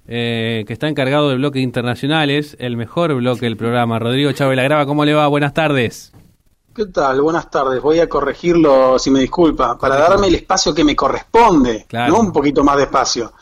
que está encargado del bloque de internacionales, el mejor bloque del programa. Rodrigo Chávez Lagrava, ¿cómo le va? Buenas tardes. ¿Qué tal? Buenas tardes. Voy a corregirlo, si me disculpa, para darme el espacio que me corresponde, claro. No un poquito más de espacio.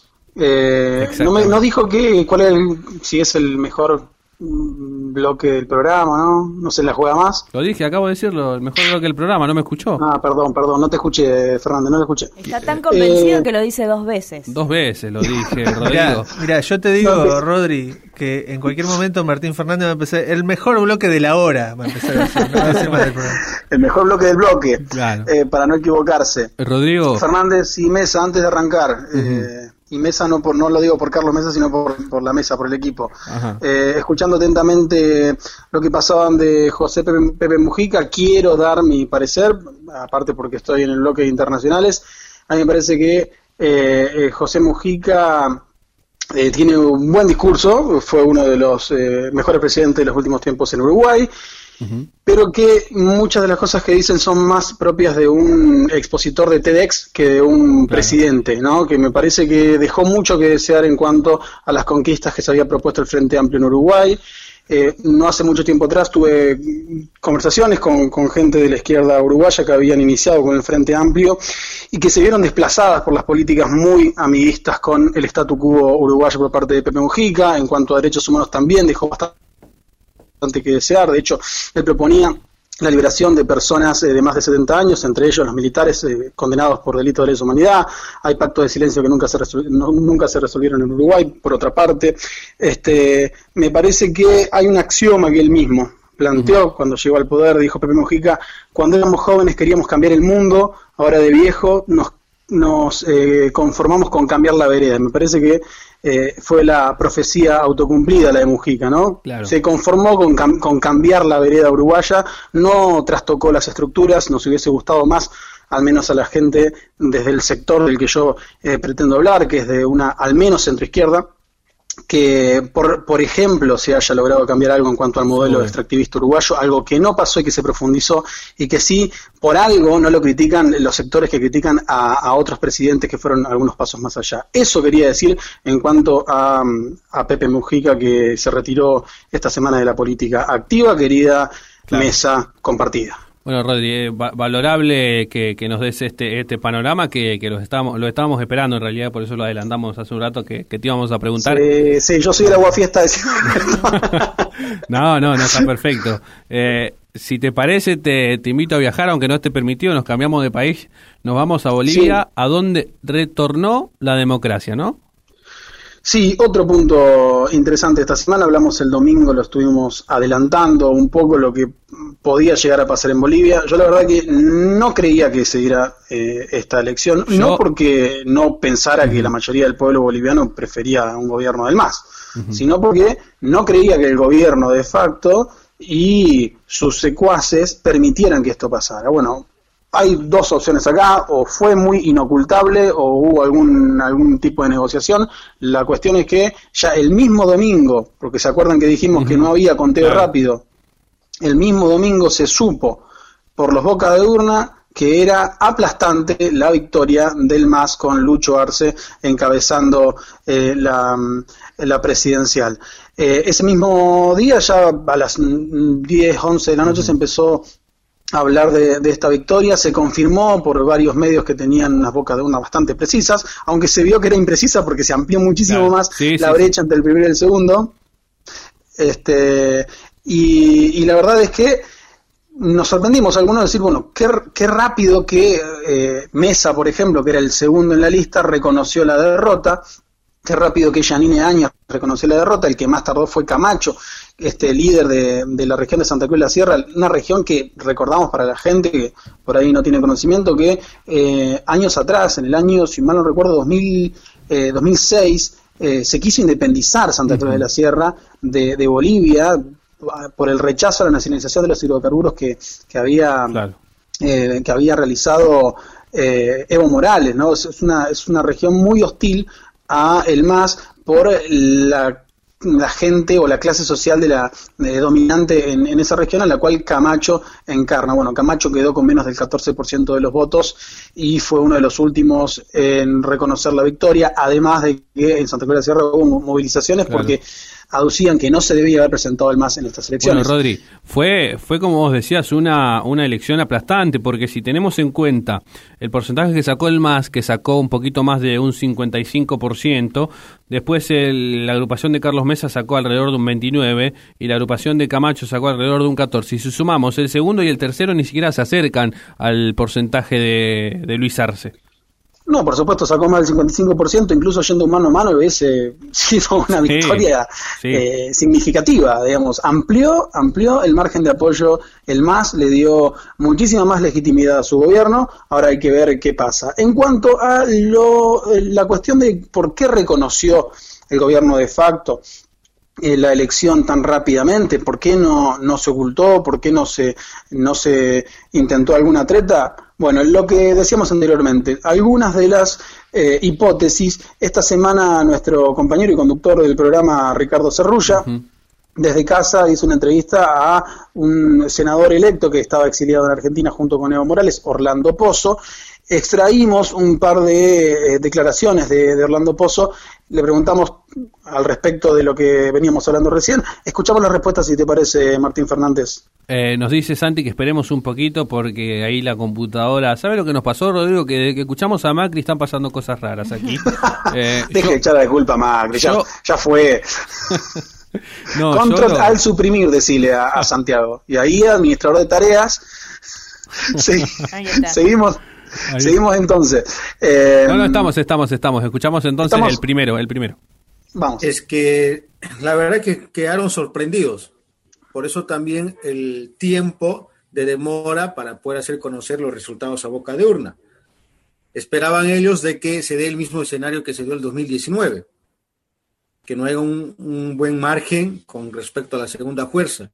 No dijo si es el mejor bloque del programa, ¿no? No se la juega más. Lo dije, acabo de decirlo, el mejor bloque del programa, ¿no me escuchó? Perdón, no te escuché, Fernández, no lo escuché. Está tan convencido que lo dice 2 veces. 2 veces lo dije, Rodrigo. Mirá, yo te digo, Rodri, que en cualquier momento Martín Fernández va a empezar, el mejor bloque de la hora va a empezar a decir, no va a decir más del programa. El mejor bloque del bloque, claro. Para no equivocarse. Rodrigo. Fernández y Mesa, antes de arrancar, y Mesa no lo digo por Carlos Mesa, sino por la mesa, por el equipo. Escuchando atentamente lo que pasaban de José Pepe Mujica, quiero dar mi parecer, aparte porque estoy en el bloque de internacionales. A mí me parece que José Mujica tiene un buen discurso, fue uno de los mejores presidentes de los últimos tiempos en Uruguay, pero que muchas de las cosas que dicen son más propias de un expositor de TEDx que de un presidente, ¿no? Que me parece que dejó mucho que desear en cuanto a las conquistas que se había propuesto el Frente Amplio en Uruguay. No hace mucho tiempo atrás tuve conversaciones con gente de la izquierda uruguaya que habían iniciado con el Frente Amplio y que se vieron desplazadas por las políticas muy amiguistas con el statu quo uruguayo por parte de Pepe Mujica. En cuanto a derechos humanos también dejó bastante que desear. De hecho, él proponía la liberación de personas de más de 70 años, entre ellos los militares condenados por delitos de lesa humanidad. Hay pactos de silencio que nunca se resolvieron en Uruguay, por otra parte. Me parece que hay un axioma que él mismo planteó cuando llegó al poder, dijo Pepe Mujica: cuando éramos jóvenes queríamos cambiar el mundo, ahora de viejo nos conformamos con cambiar la vereda. Me parece que fue la profecía autocumplida la de Mujica, ¿no? Claro. Se conformó con cambiar la vereda uruguaya, no trastocó las estructuras. Nos hubiese gustado más, al menos a la gente desde el sector del que yo pretendo hablar, que es de una al menos centroizquierda, que por ejemplo se haya logrado cambiar algo en cuanto al modelo extractivista uruguayo, algo que no pasó y que se profundizó, y que sí, por algo no lo critican los sectores que critican a otros presidentes que fueron algunos pasos más allá. Eso quería decir en cuanto a Pepe Mujica, que se retiró esta semana de la política activa, querida mesa compartida. Bueno, Rodri, valorable que nos des este panorama que lo estábamos esperando en realidad, por eso lo adelantamos hace un rato que te íbamos a preguntar. Sí, yo soy el aguafiesta de No, está perfecto. Si te parece, te invito a viajar, aunque no esté permitido, nos cambiamos de país, nos vamos a Bolivia, a donde retornó la democracia, ¿no? Sí, otro punto interesante esta semana, hablamos el domingo, lo estuvimos adelantando un poco lo que podía llegar a pasar en Bolivia. Yo la verdad que no creía que se diera esta elección, no porque no pensara que la mayoría del pueblo boliviano prefería un gobierno del MAS, sino porque no creía que el gobierno de facto y sus secuaces permitieran que esto pasara. Bueno, hay 2 opciones acá: o fue muy inocultable o hubo algún tipo de negociación. La cuestión es que ya el mismo domingo, porque se acuerdan que dijimos que no había conteo rápido, el mismo domingo se supo por los bocas de urna que era aplastante la victoria del MAS, con Lucho Arce encabezando la presidencial. Ese mismo día, ya a las 10, 11 de la noche, se empezó hablar de esta victoria. Se confirmó por varios medios que tenían unas bocas de urna bastante precisas, aunque se vio que era imprecisa porque se amplió muchísimo más la brecha entre el primero y el segundo. Y la verdad es que nos sorprendimos algunos de decir, bueno, qué rápido que Mesa, por ejemplo, que era el segundo en la lista, reconoció la derrota. Qué rápido que Yanine Áñez reconoció la derrota. El que más tardó fue Camacho, líder de la región de Santa Cruz de la Sierra, una región que recordamos para la gente que por ahí no tiene conocimiento, que años atrás, en el año, si mal no recuerdo, 2006, se quiso independizar Santa Cruz de la Sierra de Bolivia por el rechazo a la nacionalización de los hidrocarburos que había realizado Evo Morales, ¿no? Es una región muy hostil a el MAS por la la gente o la clase social de la dominante en esa región, a la cual Camacho encarna. Bueno, Camacho quedó con menos del 14% de los votos y fue uno de los últimos en reconocer la victoria, además de que en Santa Cruz de la Sierra hubo movilizaciones porque aducían que no se debía haber presentado el MAS en estas elecciones. Bueno, Rodri, fue como vos decías, una elección aplastante, porque si tenemos en cuenta el porcentaje que sacó el MAS, que sacó un poquito más de un 55%, después la agrupación de Carlos Mesa sacó alrededor de un 29%, y la agrupación de Camacho sacó alrededor de un 14%. Y si sumamos el segundo y el tercero, ni siquiera se acercan al porcentaje de Luis Arce. No, por supuesto, sacó más del 55%, incluso yendo mano a mano hubiese sido una victoria significativa, digamos. Amplió el margen de apoyo, el MAS le dio muchísima más legitimidad a su gobierno. Ahora hay que ver qué pasa. En cuanto a la cuestión de por qué reconoció el gobierno de facto la elección tan rápidamente, ¿por qué no se ocultó? ¿Por qué no se intentó alguna treta? Bueno, lo que decíamos anteriormente, algunas de las hipótesis, esta semana nuestro compañero y conductor del programa, Ricardo Cerrulla, desde casa hizo una entrevista a un senador electo que estaba exiliado en Argentina junto con Evo Morales, Orlando Pozo. Extraímos un par de declaraciones de Orlando Pozo, le preguntamos al respecto de lo que veníamos hablando recién. Escuchamos las respuestas, si te parece, Martín Fernández. Nos dice Santi que esperemos un poquito porque ahí la computadora... ¿Sabe lo que nos pasó, Rodrigo? Que desde que escuchamos a Macri están pasando cosas raras aquí. Deje de echar la culpa a Macri, ya fue. No, Control al suprimir, decile a Santiago. Y ahí, administrador de tareas, seguimos entonces. Estamos. Escuchamos entonces el primero. Vamos. Es que la verdad es que quedaron sorprendidos. Por eso también el tiempo de demora para poder hacer conocer los resultados a boca de urna. Esperaban ellos de que se dé el mismo escenario que se dio el 2019, que no haya un buen margen con respecto a la segunda fuerza.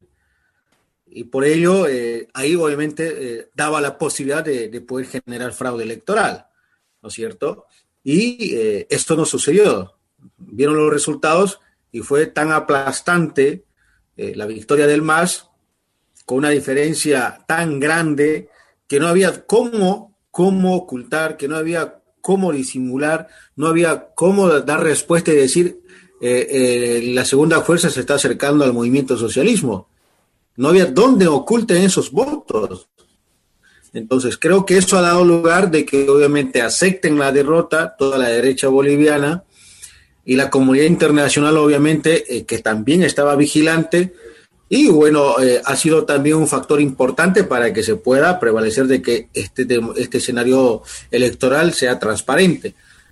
Y por ello, ahí obviamente daba la posibilidad de poder generar fraude electoral, ¿no es cierto? Y esto no sucedió. Vieron los resultados y fue tan aplastante la victoria del MAS, con una diferencia tan grande que no había cómo ocultar, que no había cómo disimular, no había cómo dar respuesta y decir la segunda fuerza se está acercando al movimiento socialismo. No había dónde oculten esos votos. Entonces creo que eso ha dado lugar de que obviamente acepten la derrota toda la derecha boliviana y la comunidad internacional obviamente que también estaba vigilante, y bueno, ha sido también un factor importante para que se pueda prevalecer de que este escenario electoral sea transparente.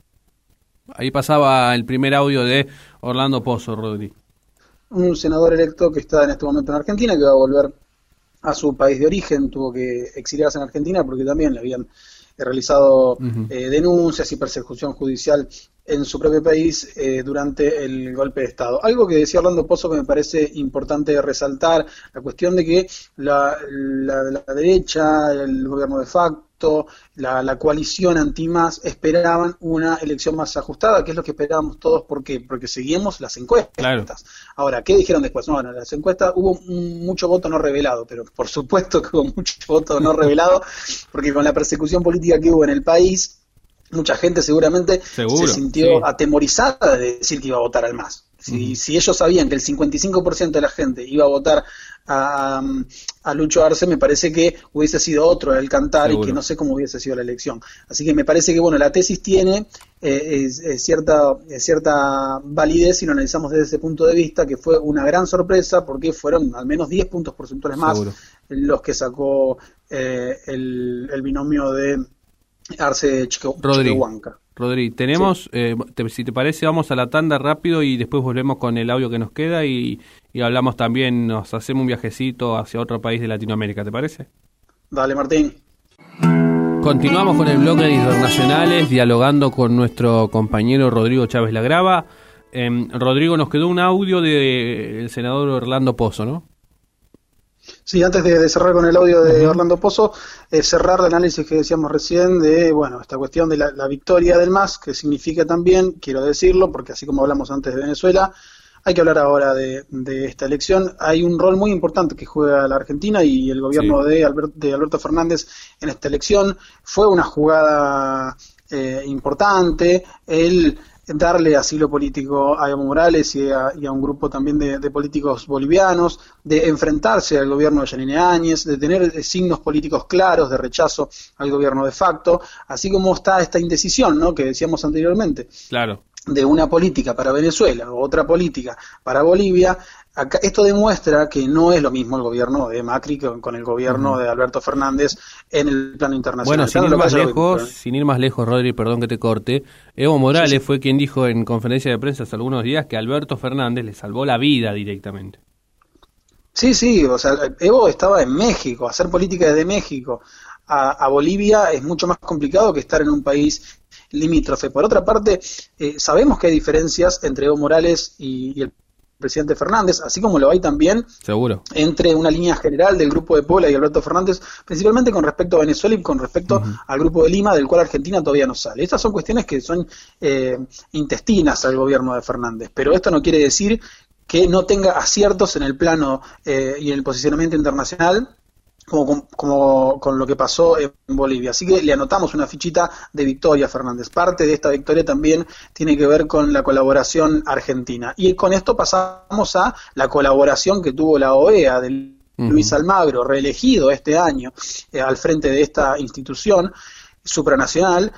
Ahí pasaba el primer audio de Orlando Pozo, Rodri. Un senador electo que está en este momento en Argentina, que va a volver a su país de origen, tuvo que exiliarse en Argentina porque también le habían realizado denuncias y persecución judicial en su propio país durante el golpe de Estado. Algo que decía Orlando Pozo que me parece importante resaltar, la cuestión de que la derecha, el gobierno de facto, la coalición anti-MAS esperaban una elección más ajustada, que es lo que esperábamos todos. ¿Por qué? Porque seguíamos las encuestas. Claro. Ahora, ¿qué dijeron después? Bueno, en las encuestas hubo mucho voto no revelado, pero por supuesto que hubo mucho voto no revelado, porque con la persecución política que hubo en el país, mucha gente seguramente se sintió atemorizada de decir que iba a votar al MAS. Si ellos sabían que el 55% de la gente iba a votar a Lucho Arce, me parece que hubiese sido otro el cantar. Seguro. Y que no sé cómo hubiese sido la elección. Así que me parece que bueno, la tesis tiene cierta validez si lo analizamos desde ese punto de vista, que fue una gran sorpresa porque fueron al menos 10 puntos porcentuales más los que sacó el binomio de Arce Chiquehuanca. Rodri, tenemos, si te parece, vamos a la tanda rápido y después volvemos con el audio que nos queda y hablamos también, nos hacemos un viajecito hacia otro país de Latinoamérica, ¿te parece? Dale, Martín. Continuamos con el bloque de internacionales, dialogando con nuestro compañero Rodrigo Chávez Lagrava. Rodrigo, nos quedó un audio del senador Orlando Pozo, ¿no? Sí, antes de cerrar con el audio de Orlando Pozo, cerrar el análisis que decíamos recién de, bueno, esta cuestión de la victoria del MAS, que significa también, quiero decirlo, porque así como hablamos antes de Venezuela, hay que hablar ahora de esta elección. Hay un rol muy importante que juega la Argentina y el gobierno de Alberto Fernández en esta elección. Fue una jugada importante, el darle asilo político a Evo Morales y a un grupo también de políticos bolivianos, de enfrentarse al gobierno de Yanine Áñez, de tener signos políticos claros de rechazo al gobierno de facto, así como está esta indecisión, ¿no?, que decíamos anteriormente. Claro. De una política para Venezuela o otra política para Bolivia. Acá, esto demuestra que no es lo mismo el gobierno de Macri con el gobierno de Alberto Fernández en el plano internacional. Bueno, sin ir más lejos, Rodri, perdón que te corte, Evo Morales fue quien dijo en conferencia de prensa hace algunos días que Alberto Fernández le salvó la vida directamente. Sí, o sea, Evo estaba en México, hacer política desde México a Bolivia es mucho más complicado que estar en un país limítrofe. Por otra parte, sabemos que hay diferencias entre Evo Morales y el presidente Fernández, así como lo hay también entre una línea general del Grupo de Puebla y Alberto Fernández, principalmente con respecto a Venezuela y con respecto al Grupo de Lima, del cual Argentina todavía no sale. Estas son cuestiones que son intestinas al gobierno de Fernández, pero esto no quiere decir que no tenga aciertos en el plano y en el posicionamiento internacional, como con lo que pasó en Bolivia. Así que le anotamos una fichita de victoria a Fernández. Parte de esta victoria también tiene que ver con la colaboración argentina. Y con esto pasamos a la colaboración que tuvo la OEA de Luis Almagro, reelegido este año al frente de esta institución supranacional,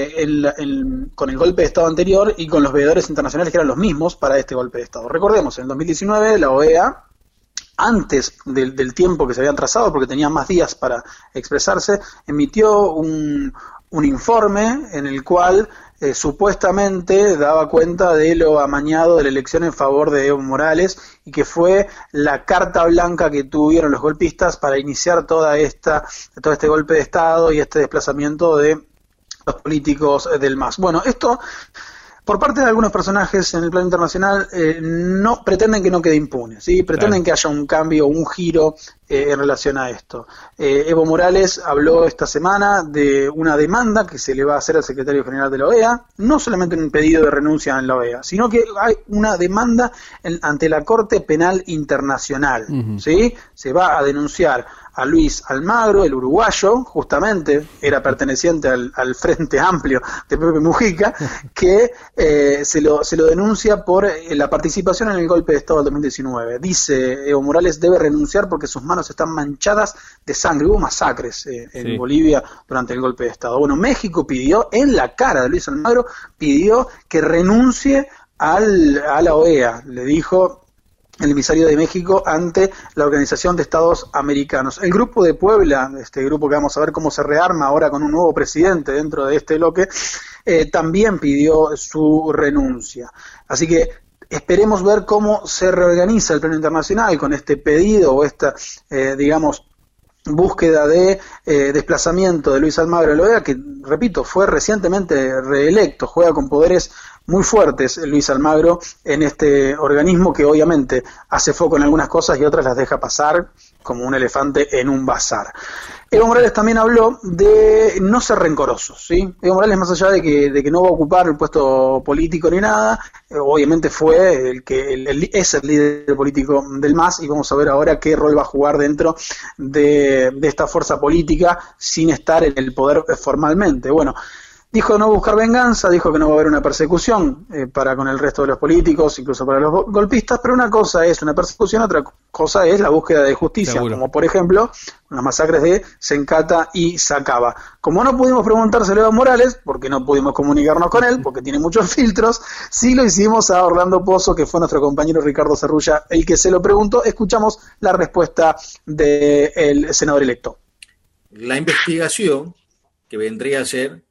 con el golpe de Estado anterior y con los veedores internacionales que eran los mismos para este golpe de Estado. Recordemos, en el 2019 la OEA, antes del tiempo que se habían trazado, porque tenía más días para expresarse, emitió un informe en el cual supuestamente daba cuenta de lo amañado de la elección en favor de Evo Morales y que fue la carta blanca que tuvieron los golpistas para iniciar todo este golpe de Estado y este desplazamiento de los políticos del MAS. Bueno, esto por parte de algunos personajes en el plano internacional no pretenden que no quede impune, ¿sí? Pretenden que haya un cambio, un giro en relación a esto. Evo Morales habló esta semana de una demanda que se le va a hacer al secretario general de la OEA, no solamente un pedido de renuncia en la OEA, sino que hay una demanda ante la Corte Penal Internacional, ¿sí? Se va a denunciar a Luis Almagro, el uruguayo, justamente era perteneciente al Frente Amplio de Pepe Mujica, que se lo denuncia por la participación en el golpe de Estado del 2019. Dice Evo Morales debe renunciar porque sus manos están manchadas de sangre. Hubo masacres en Bolivia durante el golpe de Estado. Bueno, México pidió, en la cara de Luis Almagro, pidió que renuncie a la OEA. Le dijo el emisario de México ante la Organización de Estados Americanos. El Grupo de Puebla, este grupo que vamos a ver cómo se rearma ahora con un nuevo presidente dentro de este bloque, también pidió su renuncia. Así que esperemos ver cómo se reorganiza el plano internacional con este pedido o esta, búsqueda de desplazamiento de Luis Almagro de la OEA, que, repito, fue recientemente reelecto, juega con poderes muy fuertes Luis Almagro en este organismo que obviamente hace foco en algunas cosas y otras las deja pasar como un elefante en un bazar. Evo Morales también habló de no ser rencorosos, ¿sí? Evo Morales, más allá de que no va a ocupar el puesto político ni nada, obviamente fue es el líder político del MAS y vamos a ver ahora qué rol va a jugar dentro de esta fuerza política sin estar en el poder formalmente. Bueno, dijo no buscar venganza, dijo que no va a haber una persecución para con el resto de los políticos, incluso para los golpistas, pero una cosa es una persecución, otra cosa es la búsqueda de justicia, como por ejemplo las masacres de Sencata y Sacaba. Como no pudimos preguntárselo a Evo Morales, porque no pudimos comunicarnos con él, porque tiene muchos filtros, sí lo hicimos a Orlando Pozo, que fue nuestro compañero Ricardo Cerrulla el que se lo preguntó. Escuchamos la respuesta del senador electo. La investigación, que vendría a ser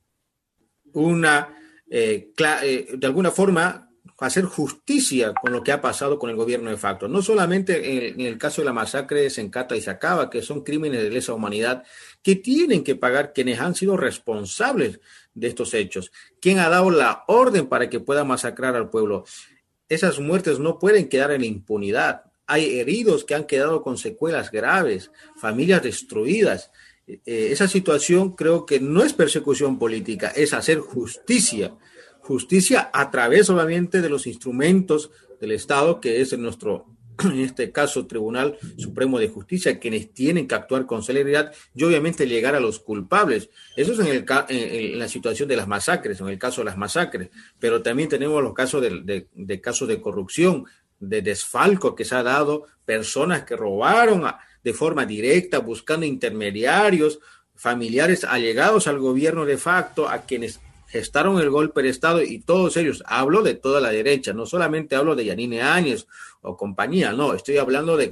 de alguna forma hacer justicia con lo que ha pasado con el gobierno de facto, no solamente en el caso de la masacre de Sencata y Sacaba, que son crímenes de lesa humanidad que tienen que pagar quienes han sido responsables de estos hechos, quien ha dado la orden para que pueda masacrar al pueblo. Esas muertes no pueden quedar en la impunidad. Hay heridos que han quedado con secuelas graves, familias destruidas. Esa situación creo que no es persecución política, es hacer justicia justicia a través obviamente de los instrumentos del Estado, que es en este caso Tribunal Supremo de Justicia, quienes tienen que actuar con celeridad y obviamente llegar a los culpables. Eso es en la situación de las masacres, en el caso de las masacres, pero también tenemos los casos de casos de corrupción, de desfalco que se ha dado, personas que robaron de forma directa, buscando intermediarios, familiares allegados al gobierno de facto, a quienes gestaron el golpe de Estado, y todos ellos, hablo de toda la derecha, no solamente hablo de Yanine Áñez o compañía, no, estoy hablando de...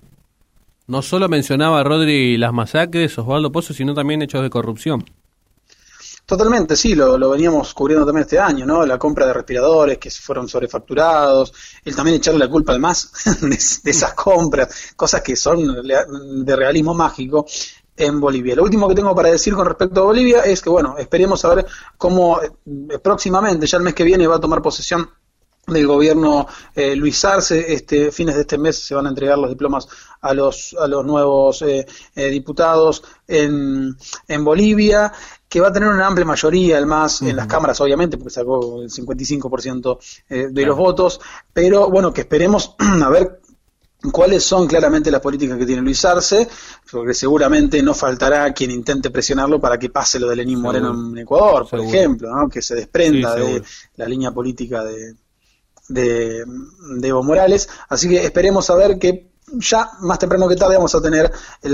No solo mencionaba Rodri las masacres, Osvaldo Pozo, sino también hechos de corrupción. Totalmente, sí, lo veníamos cubriendo también este año, ¿no? La compra de respiradores que fueron sobrefacturados, el también echarle la culpa al MAS de esas compras, cosas que son de realismo mágico en Bolivia. Lo último que tengo para decir con respecto a Bolivia es que, bueno, esperemos a ver cómo próximamente, ya el mes que viene, va a tomar posesión del gobierno Luis Arce. Fines de este mes se van a entregar los diplomas a los nuevos diputados en Bolivia, que va a tener una amplia mayoría, el MAS, en las cámaras, obviamente, porque sacó el 55% de los votos, pero bueno, que esperemos a ver cuáles son claramente las políticas que tiene Luis Arce, porque seguramente no faltará quien intente presionarlo para que pase lo de Lenín Moreno en Ecuador, por ejemplo, ¿no? Que se desprenda de la línea política de Evo Morales. Así que esperemos a ver que ya más temprano que tarde vamos a tener el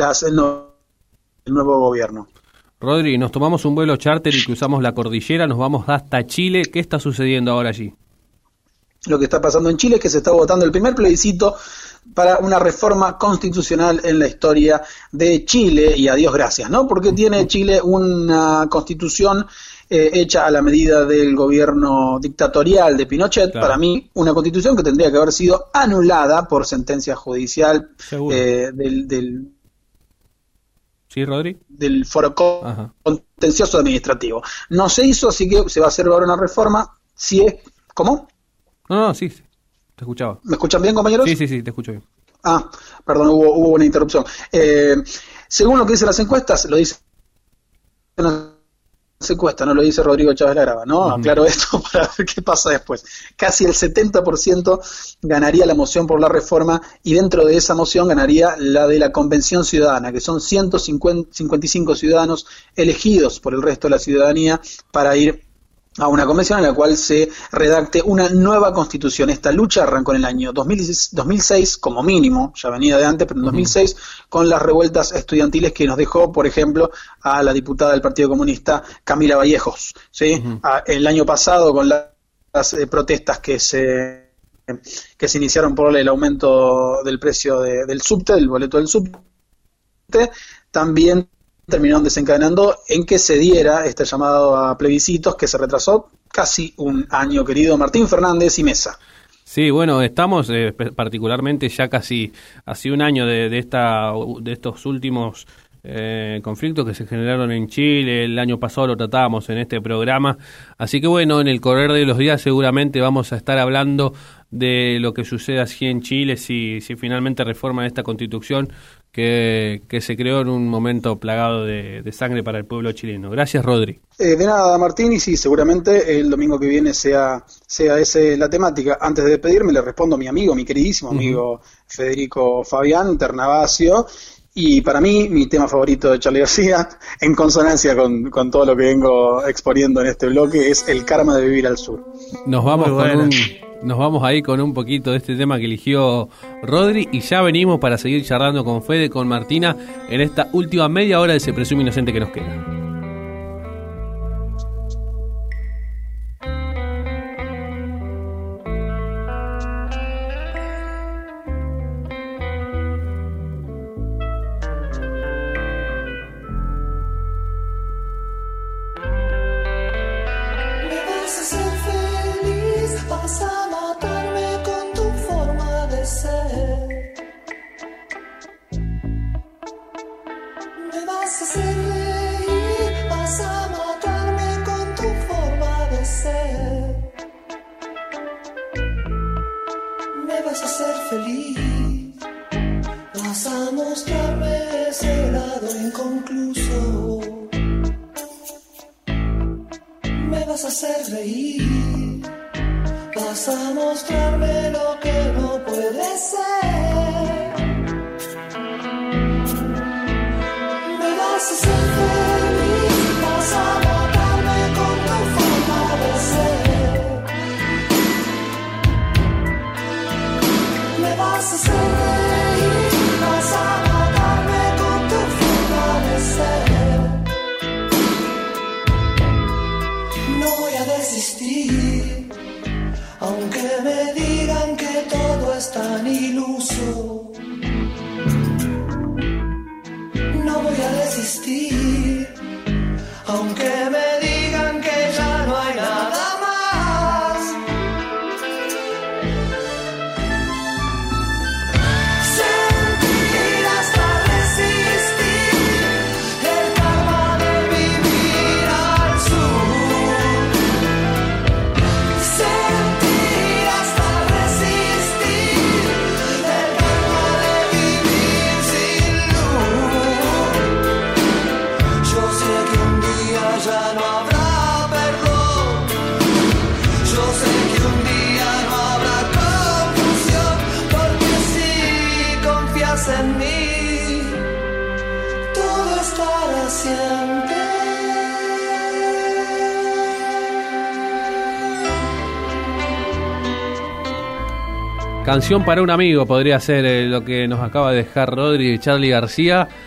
nuevo gobierno. Rodri, nos tomamos un vuelo charter y cruzamos la cordillera, nos vamos hasta Chile. ¿Qué está sucediendo ahora allí? Lo que está pasando en Chile es que se está votando el primer plebiscito para una reforma constitucional en la historia de Chile, y a Dios gracias, ¿no? Porque tiene Chile una constitución hecha a la medida del gobierno dictatorial de Pinochet. Claro. Para mí, una constitución que tendría que haber sido anulada por sentencia judicial del ¿Sí, Rodri? Del foro contencioso administrativo. No se hizo, así que se va a hacer ahora una reforma. Si es... ¿Cómo? No, sí, te escuchaba. ¿Me escuchan bien, compañeros? Sí, te escucho bien. Perdón, hubo una interrupción. Según lo que dicen las encuestas, lo dice las encuestas, no lo dice Rodrigo Chávez Lagrava, ¿no? Aclaro esto para ver qué pasa después. Casi el 70% ganaría la moción por la reforma, y dentro de esa moción ganaría la de la Convención Ciudadana, que son 155 ciudadanos elegidos por el resto de la ciudadanía para ir a una convención en la cual se redacte una nueva constitución. Esta lucha arrancó en el año 2006 como mínimo, ya venía de antes, pero en 2006 con las revueltas estudiantiles que nos dejó, por ejemplo, a la diputada del Partido Comunista Camila Vallejos, ¿sí? El año pasado con las protestas que se iniciaron por el aumento del precio del subte, del boleto del subte, también terminaron desencadenando en que se diera este llamado a plebiscitos, que se retrasó casi un año, querido Martín Fernández y Mesa. Sí, bueno, estamos particularmente ya casi hace un año de estos últimos conflictos que se generaron en Chile. El año pasado lo tratábamos en este programa, así que bueno, en el correr de los días seguramente vamos a estar hablando de lo que sucede así en Chile, si finalmente reforman esta constitución que se creó en un momento plagado de sangre para el pueblo chileno. Gracias, Rodri. De nada, Martín, y sí, seguramente el domingo que viene sea esa la temática. Antes de despedirme, le respondo a mi queridísimo amigo Federico Fabián Ternavasio. Y para mí, mi tema favorito de Charly García, en consonancia con todo lo que vengo exponiendo en este bloque, es el karma de vivir al sur. Nos vamos ahí con un poquito de este tema que eligió Rodri, y ya venimos para seguir charlando con Fede, con Martina, en esta última media hora de Se Presume Inocente que nos queda. Hacer reír. mostrarme lo que no puede ser. Me vas a hacer feliz, vas a matarme con tu forma de ser. Me vas a hacer reír, vas a matarme con tu forma de ser. No voy a desistir, aunque me digan que todo es tan iluso. No voy a desistir, aunque me digan que ya no hay nada más. Sentir hasta resistir el karma de vivir al sur. Sentir hasta resistir el karma de vivir sin luz. Yo sé que un día ya no habrá perdón. Yo sé que un día no habrá confusión, porque si confías en mí, todo estará siempre. Canción para un amigo podría ser lo que nos acaba de dejar Rodri y Charly García.